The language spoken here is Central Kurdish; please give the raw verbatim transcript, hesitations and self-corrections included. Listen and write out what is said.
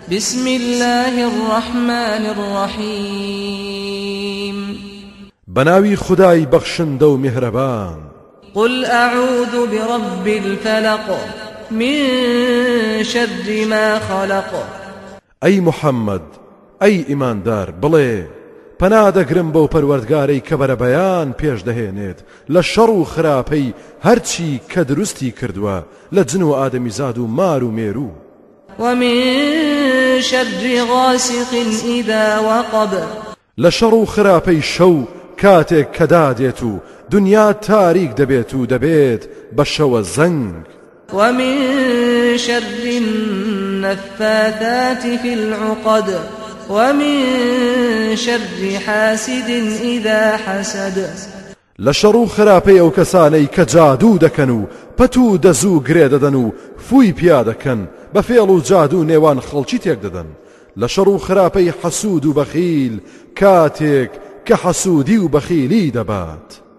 بسم الله الرحمن الرحيم بناوي خداي بخشندە و مهربان. قل أعوذ برب الفلق من شر ما خلق. أي محمد أي إيمان دار بڵێ پەنادەگرم بەو پەروەردگارەی کە بەرە بەیان پێش دەهێنێت لە شەڕ و خراپەی هەرچی کە دروستی کردووە لە جن و ئادەمیزاد و مار و مێرو. ومن شر غاسق إذا وقب. لە شەڕ و خراپەی شەو کاتێک کە دادێت و دنیا تاریک دەبێت و دەبێت بە شەوە زەنگ. ومن شر النفاثات في العقد ومن شر حاسد إذا حسد. لشر و خراپەی ئەو کەسانەی کە جادوو دەکەن و پەت و دەزوو گرێ دەدەن و فوی پیا دەکەن بە فێڵ و جادوو نێوان خەڵکی تێک دەدەن. لەشەڕ و خراپەی حەسوود و بەخیل کاتێک کە حەسوودی و بەخیلی دەبات.